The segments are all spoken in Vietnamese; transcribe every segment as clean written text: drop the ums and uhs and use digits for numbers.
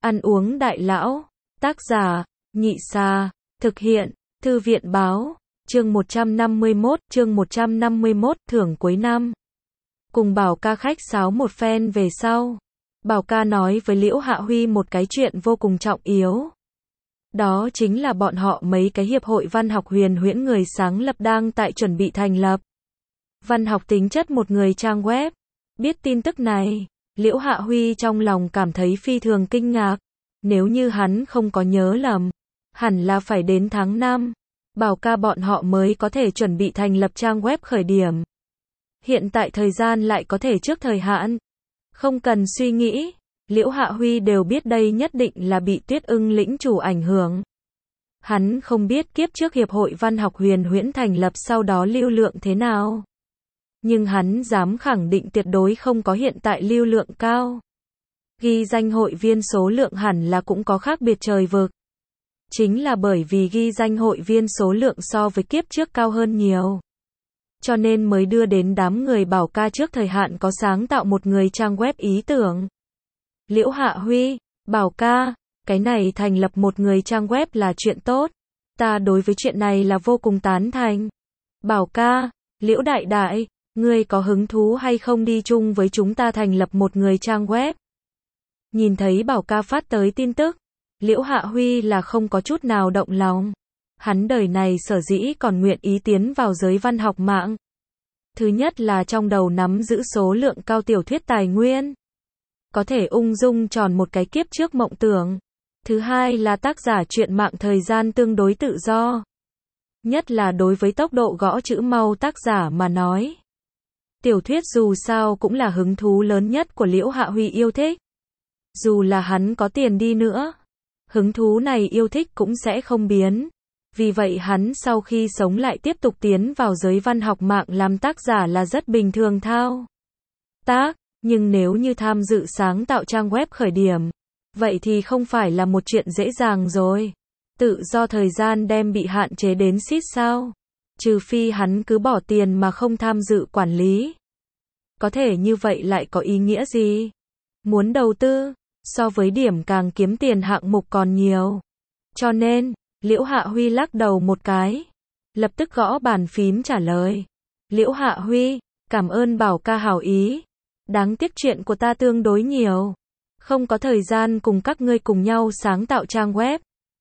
Ăn uống đại lão. Tác giả, Nhị Xa. Thực hiện, Thư viện Báo. Chương 151, thưởng cuối năm. Cùng Bảo Ca khách sáo một phen về sau, Bảo Ca nói với Liễu Hạ Huy một cái chuyện vô cùng trọng yếu. Đó chính là bọn họ mấy cái hiệp hội văn học huyền huyễn người sáng lập đang tại chuẩn bị thành lập. Văn học tính chất một người trang web. Biết tin tức này, Liễu Hạ Huy trong lòng cảm thấy phi thường kinh ngạc. Nếu như hắn không có nhớ lầm, hẳn là phải đến tháng 5, Bảo Ca bọn họ mới có thể chuẩn bị thành lập trang web khởi điểm. Hiện tại thời gian lại có thể trước thời hạn. Không cần suy nghĩ, Liễu Hạ Huy đều biết đây nhất định là bị Tuyết Ưng lĩnh chủ ảnh hưởng. Hắn không biết kiếp trước hiệp hội văn học huyền huyễn thành lập sau đó lưu lượng thế nào. Nhưng hắn dám khẳng định tuyệt đối không có hiện tại lưu lượng cao. Ghi danh hội viên số lượng hẳn là cũng có khác biệt trời vực. Chính là bởi vì ghi danh hội viên số lượng so với kiếp trước cao hơn nhiều, cho nên mới đưa đến đám người Bảo Ca trước thời hạn có sáng tạo một người trang web ý tưởng. Liễu Hạ Huy, Bảo Ca, cái này thành lập một người trang web là chuyện tốt. Ta đối với chuyện này là vô cùng tán thành. Bảo Ca, Liễu Đại Đại, ngươi có hứng thú hay không đi chung với chúng ta thành lập một người trang web? Nhìn thấy Bảo Ca phát tới tin tức, Liễu Hạ Huy là không có chút nào động lòng. Hắn đời này sở dĩ còn nguyện ý tiến vào giới văn học mạng. Thứ nhất là trong đầu nắm giữ số lượng cao tiểu thuyết tài nguyên, có thể ung dung tròn một cái kiếp trước mộng tưởng. Thứ hai là tác giả truyện mạng thời gian tương đối tự do. Nhất là đối với tốc độ gõ chữ mau tác giả mà nói. Tiểu thuyết dù sao cũng là hứng thú lớn nhất của Liễu Hạ Huy yêu thích. Dù là hắn có tiền đi nữa, hứng thú này yêu thích cũng sẽ không biến. Vì vậy hắn sau khi sống lại tiếp tục tiến vào giới văn học mạng làm tác giả là rất bình thường thao tác. Nhưng nếu như tham dự sáng tạo trang web khởi điểm, vậy thì không phải là một chuyện dễ dàng rồi. Tự do thời gian đem bị hạn chế đến xít sao. Trừ phi hắn cứ bỏ tiền mà không tham dự quản lý. Có thể như vậy lại có ý nghĩa gì? Muốn đầu tư, so với điểm càng kiếm tiền hạng mục còn nhiều. Cho nên, Liễu Hạ Huy lắc đầu một cái, lập tức gõ bàn phím trả lời. Liễu Hạ Huy, cảm ơn Bảo Ca hảo ý. Đáng tiếc chuyện của ta tương đối nhiều, không có thời gian cùng các ngươi cùng nhau sáng tạo trang web.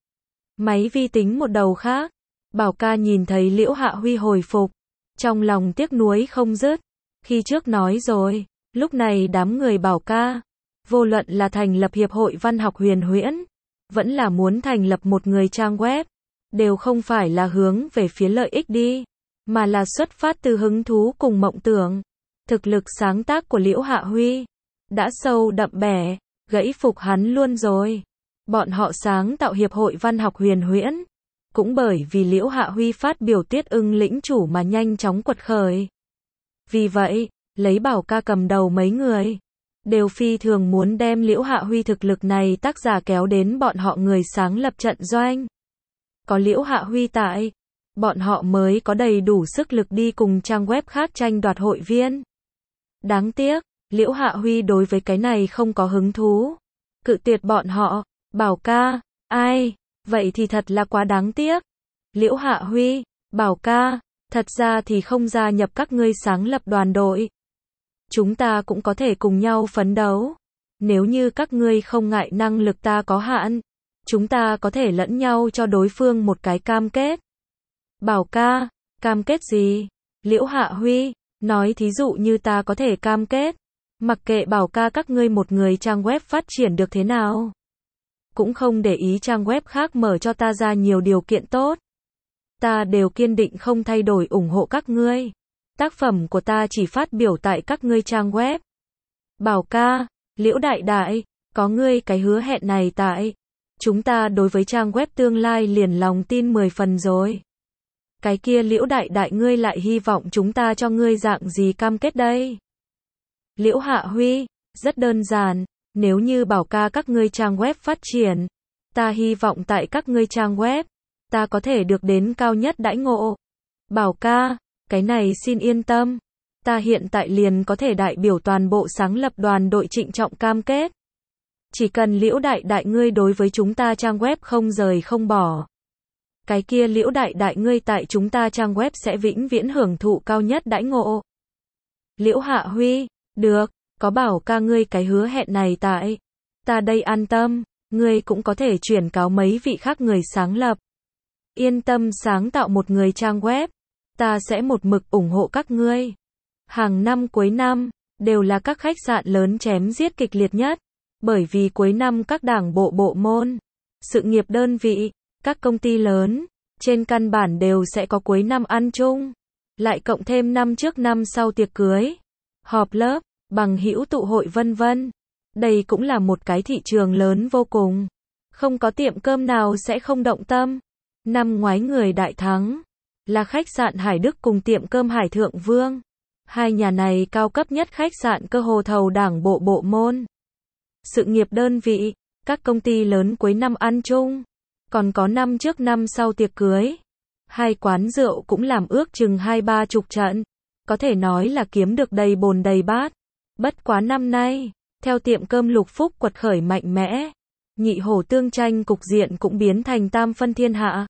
Máy vi tính một đầu khác, Bảo Ca nhìn thấy Liễu Hạ Huy hồi phục, trong lòng tiếc nuối không dứt. Khi trước nói rồi, lúc này đám người Bảo Ca, vô luận là thành lập hiệp hội văn học huyền huyễn, vẫn là muốn thành lập một người trang web, đều không phải là hướng về phía lợi ích đi, mà là xuất phát từ hứng thú cùng mộng tưởng. Thực lực sáng tác của Liễu Hạ Huy đã sâu đậm bẻ, gãy phục hắn luôn rồi. Bọn họ sáng tạo hiệp hội văn học huyền huyễn, cũng bởi vì Liễu Hạ Huy phát biểu Tuyết Ưng lĩnh chủ mà nhanh chóng quật khởi. Vì vậy, lấy Bảo Ca cầm đầu mấy người, đều phi thường muốn đem Liễu Hạ Huy thực lực này tác giả kéo đến bọn họ người sáng lập trận doanh. Có Liễu Hạ Huy tại, bọn họ mới có đầy đủ sức lực đi cùng trang web khác tranh đoạt hội viên. Đáng tiếc, Liễu Hạ Huy đối với cái này không có hứng thú. Cự tuyệt bọn họ. Bảo Ca, ai, vậy thì thật là quá đáng tiếc. Liễu Hạ Huy, Bảo Ca, thật ra thì không gia nhập các ngươi sáng lập đoàn đội. Chúng ta cũng có thể cùng nhau phấn đấu. Nếu như các ngươi không ngại năng lực ta có hạn, chúng ta có thể lẫn nhau cho đối phương một cái cam kết. Bảo Ca, cam kết gì? Liễu Hạ Huy, nói thí dụ như ta có thể cam kết, mặc kệ Bảo Ca các ngươi một người trang web phát triển được thế nào, cũng không để ý trang web khác mở cho ta ra nhiều điều kiện tốt, ta đều kiên định không thay đổi ủng hộ các ngươi. Tác phẩm của ta chỉ phát biểu tại các ngươi trang web. Bảo Ca, Liễu Đại Đại, có ngươi cái hứa hẹn này tại, chúng ta đối với trang web tương lai liền lòng tin 10 phần rồi. Cái kia Liễu Đại Đại ngươi lại hy vọng chúng ta cho ngươi dạng gì cam kết đây? Liễu Hạ Huy, rất đơn giản, nếu như Bảo Ca các ngươi trang web phát triển, ta hy vọng tại các ngươi trang web, ta có thể được đến cao nhất đãi ngộ. Bảo Ca, cái này xin yên tâm, ta hiện tại liền có thể đại biểu toàn bộ sáng lập đoàn đội trịnh trọng cam kết. Chỉ cần Liễu đại đại ngươi đối với chúng ta trang web không rời không bỏ. Cái kia Liễu đại đại ngươi tại chúng ta trang web sẽ vĩnh viễn hưởng thụ cao nhất đãi ngộ. Liễu Hạ Huy, được, có Bảo ca ngươi cái hứa hẹn này tại. Ta đây an tâm, ngươi cũng có thể chuyển cáo mấy vị khác người sáng lập. Yên tâm sáng tạo một người trang web. Ta sẽ một mực ủng hộ các ngươi. Hàng năm cuối năm, đều là các khách sạn lớn chém giết kịch liệt nhất. Bởi vì cuối năm các đảng bộ bộ môn, sự nghiệp đơn vị, các công ty lớn, trên căn bản đều sẽ có cuối năm ăn chung. Lại cộng thêm năm trước năm sau tiệc cưới, họp lớp, bằng hữu tụ hội vân vân. Đây cũng là một cái thị trường lớn vô cùng. Không có tiệm cơm nào sẽ không động tâm. Năm ngoái người đại thắng là khách sạn Hải Đức cùng tiệm cơm Hải Thượng Vương. Hai nhà này cao cấp nhất khách sạn cơ hồ thầu đảng bộ bộ môn, sự nghiệp đơn vị, các công ty lớn cuối năm ăn chung. Còn có năm trước năm sau tiệc cưới. Hai quán rượu cũng làm ước chừng 20-30 trận. Có thể nói là kiếm được đầy bồn đầy bát. Bất quá năm nay, theo tiệm cơm Lục Phúc quật khởi mạnh mẽ, nhị hổ tương tranh cục diện cũng biến thành tam phân thiên hạ.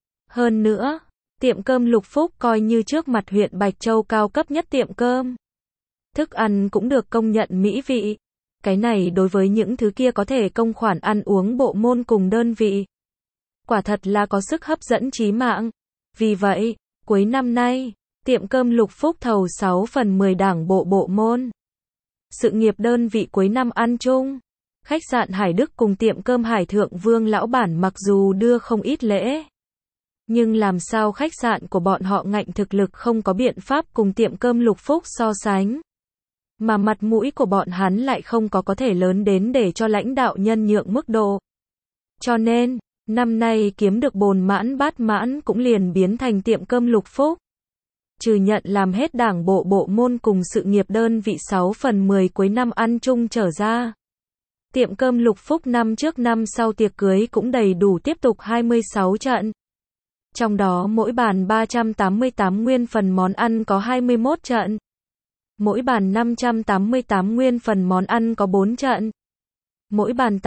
Hơn nữa, tiệm cơm Lục Phúc coi như trước mặt huyện Bạch Châu cao cấp nhất tiệm cơm. Thức ăn cũng được công nhận mỹ vị. Cái này đối với những thứ kia có thể công khoản ăn uống bộ môn cùng đơn vị, quả thật là có sức hấp dẫn chí mạng. Vì vậy, cuối năm nay, tiệm cơm Lục Phúc thầu 6/10 đảng bộ bộ môn, sự nghiệp đơn vị cuối năm ăn chung. Khách sạn Hải Đức cùng tiệm cơm Hải Thượng Vương lão bản mặc dù đưa không ít lễ, nhưng làm sao khách sạn của bọn họ ngạnh thực lực không có biện pháp cùng tiệm cơm Lục Phúc so sánh. Mà mặt mũi của bọn hắn lại không có thể lớn đến để cho lãnh đạo nhân nhượng mức độ. Cho nên, năm nay kiếm được bồn mãn bát mãn cũng liền biến thành tiệm cơm Lục Phúc. Trừ nhận làm hết đảng bộ bộ môn cùng sự nghiệp đơn vị 6/10 cuối năm ăn chung trở ra. Tiệm cơm Lục Phúc năm trước năm sau tiệc cưới cũng đầy đủ tiếp tục 26 trận. Trong đó mỗi bàn 388 nguyên phần món ăn có 21 trận. Mỗi bàn 588 nguyên phần món ăn có 4 trận. Mỗi bàn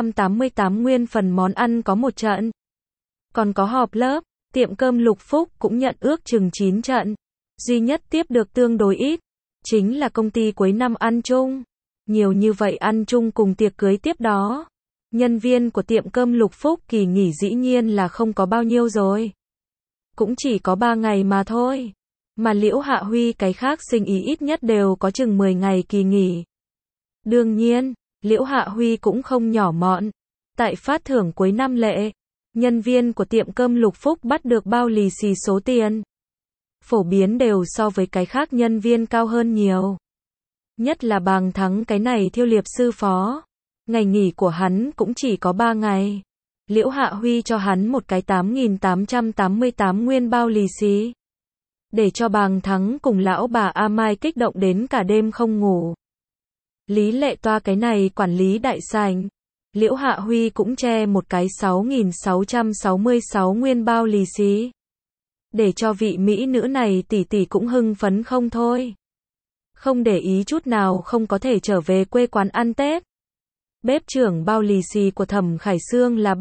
888 nguyên phần món ăn có 1 trận. Còn có họp lớp, tiệm cơm Lục Phúc cũng nhận ước chừng 9 trận. Duy nhất tiếp được tương đối ít, chính là công ty cuối năm ăn chung. Nhiều như vậy ăn chung cùng tiệc cưới tiếp đó. Nhân viên của tiệm cơm Lục Phúc kỳ nghỉ dĩ nhiên là không có bao nhiêu rồi. Cũng chỉ có 3 ngày mà thôi. Mà Liễu Hạ Huy cái khác sinh ý ít nhất đều có chừng 10 ngày kỳ nghỉ. Đương nhiên, Liễu Hạ Huy cũng không nhỏ mọn. Tại phát thưởng cuối năm lễ, nhân viên của tiệm cơm Lục Phúc bắt được bao lì xì số tiền. Phổ biến đều so với cái khác nhân viên cao hơn nhiều. Nhất là Bàng Thắng cái này thiêu liệp sư phó. Ngày nghỉ của hắn cũng chỉ có 3 ngày. Liễu Hạ Huy cho hắn một cái 8.888 nguyên bao lì xì. Để cho Bàng Thắng cùng lão bà A Mai kích động đến cả đêm không ngủ. Lý Lệ Toa cái này quản lý đại sảnh. Liễu Hạ Huy cũng che một cái 6.666 nguyên bao lì xì. Để cho vị mỹ nữ này tỷ tỷ cũng hưng phấn không thôi. Không để ý chút nào không có thể trở về quê quán ăn Tết. Bếp trưởng bao lì xì của Thẩm Khải Sương là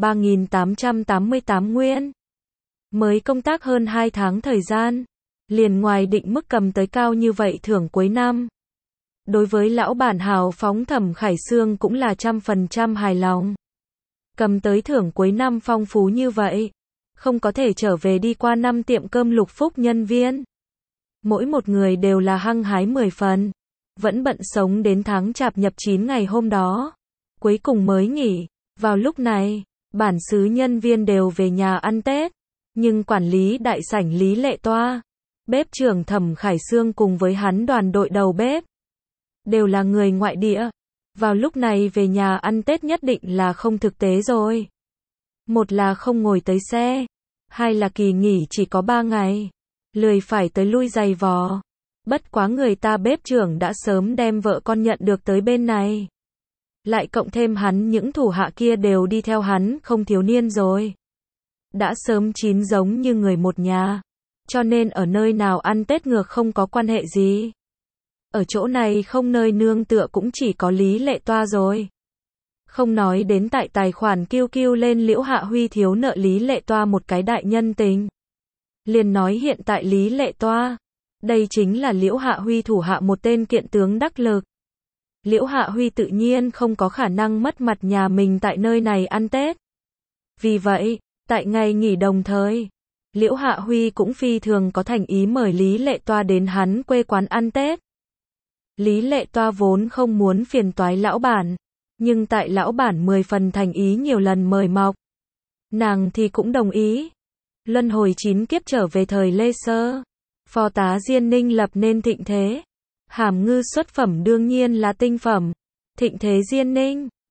3.888 nguyên. Mới công tác hơn 2 tháng thời gian, liền ngoài định mức cầm tới cao như vậy thưởng cuối năm. Đối với lão bản hào phóng Thẩm Khải Sương cũng là 100% hài lòng. Cầm tới thưởng cuối năm phong phú như vậy, không có thể trở về đi qua năm tiệm cơm Lục Phúc nhân viên. Mỗi một người đều là hăng hái 10 phần, vẫn bận sống đến tháng Chạp nhập 9 ngày hôm đó. Cuối cùng mới nghỉ. Vào lúc này, bản xứ nhân viên đều về nhà ăn Tết, nhưng quản lý đại sảnh Lý Lệ Toa, bếp trưởng Thẩm Khải Sương cùng với hắn đoàn đội đầu bếp, đều là người ngoại địa. Vào lúc này về nhà ăn Tết nhất định là không thực tế rồi. Một là không ngồi tới xe, hai là kỳ nghỉ chỉ có 3 ngày, lười phải tới lui giày vò. Bất quá người ta bếp trưởng đã sớm đem vợ con nhận được tới bên này. Lại cộng thêm hắn những thủ hạ kia đều đi theo hắn không thiếu niên rồi. Đã sớm chín giống như người một nhà. Cho nên ở nơi nào ăn Tết ngược không có quan hệ gì. Ở chỗ này không nơi nương tựa cũng chỉ có Lý Lệ Toa rồi. Không nói đến tại tài khoản QQ lên Liễu Hạ Huy thiếu nợ Lý Lệ Toa một cái đại nhân tình. Liền nói hiện tại Lý Lệ Toa, đây chính là Liễu Hạ Huy thủ hạ một tên kiện tướng đắc lực. Liễu Hạ Huy tự nhiên không có khả năng mất mặt nhà mình tại nơi này ăn Tết. Vì vậy, tại ngày nghỉ đồng thời, Liễu Hạ Huy cũng phi thường có thành ý mời Lý Lệ Toa đến hắn quê quán ăn Tết. Lý Lệ Toa vốn không muốn phiền toái lão bản, nhưng tại lão bản 10 phần thành ý nhiều lần mời mọc, nàng thì cũng đồng ý. Luân hồi 9 kiếp trở về thời Lê Sơ, phò tá Diên Ninh lập nên thịnh thế. Hàm ngư xuất phẩm đương nhiên là tinh phẩm. Thịnh thế Diên Ninh